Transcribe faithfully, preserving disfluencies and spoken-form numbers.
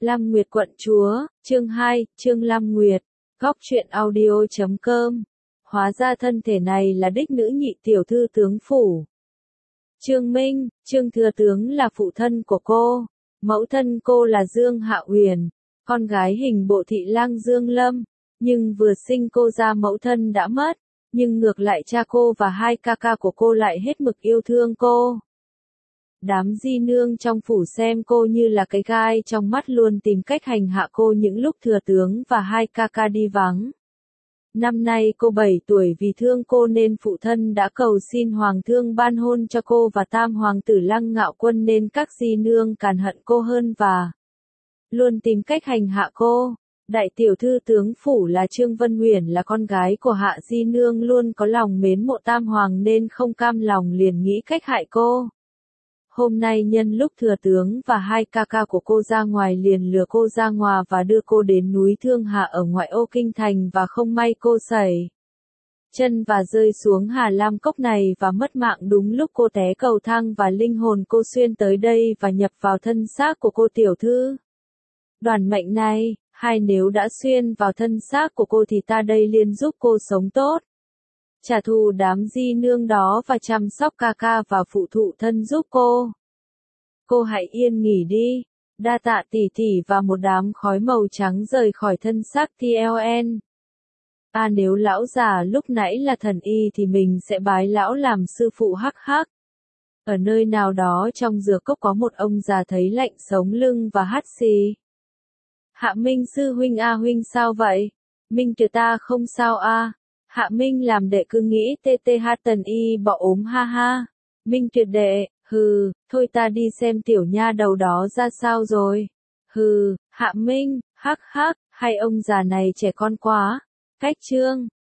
Lam Nguyệt quận chúa, chương hai, chương Lam Nguyệt, góc truyện audio chấm com. Hóa ra thân thể này là đích nữ nhị tiểu thư tướng phủ. Trương Minh, Trương thừa tướng là phụ thân của cô, mẫu thân cô là Dương Hạ Uyển, con gái hình bộ thị lang Dương Lâm, nhưng vừa sinh cô ra mẫu thân đã mất, nhưng ngược lại cha cô và hai ca ca của cô lại hết mực yêu thương cô. Đám di nương trong phủ xem cô như là cái gai trong mắt, luôn tìm cách hành hạ cô những lúc thừa tướng và hai ca ca đi vắng. Năm nay cô bảy tuổi, vì thương cô nên phụ thân đã cầu xin hoàng thương ban hôn cho cô và tam hoàng tử Lăng Ngạo Quân, nên các di nương càn hận cô hơn và luôn tìm cách hành hạ cô. Đại tiểu thư tướng phủ là Trương Vân Uyển là con gái của Hạ di nương, luôn có lòng mến mộ tam hoàng nên không cam lòng, liền nghĩ cách hại cô. Hôm nay nhân lúc thừa tướng và hai ca ca của cô ra ngoài, liền lừa cô ra ngoài và đưa cô đến núi Thương Hà ở ngoại ô kinh thành, và không may cô sẩy chân và rơi xuống Hà Lam Cốc này và mất mạng đúng lúc cô té cầu thang, và linh hồn cô xuyên tới đây và nhập vào thân xác của cô tiểu thư. Đoàn mệnh này, hai nếu đã xuyên vào thân xác của cô thì ta đây liền giúp cô sống tốt, trả thù đám di nương đó và chăm sóc ca ca và phụ thụ thân giúp cô. Cô hãy yên nghỉ đi. Đa tạ tỷ tỷ. Và một đám khói màu trắng rời khỏi thân xác tê lờ en. À, nếu lão già lúc nãy là thần y thì mình sẽ bái lão làm sư phụ hắc hắc. Ở nơi nào đó trong dược cốc có một ông già thấy lạnh sống lưng và hắt xì. Hạ Minh sư huynh, a huynh sao vậy? Minh kìa, ta không sao a. Hạ Minh làm đệ cứ nghĩ tê tê hát tần y bỏ ốm ha ha. Minh tuyệt đệ, hừ, thôi ta đi xem tiểu nha đầu đó ra sao rồi. Hừ, Hạ Minh, hắc hắc, hay ông già này trẻ con quá. Cách chương.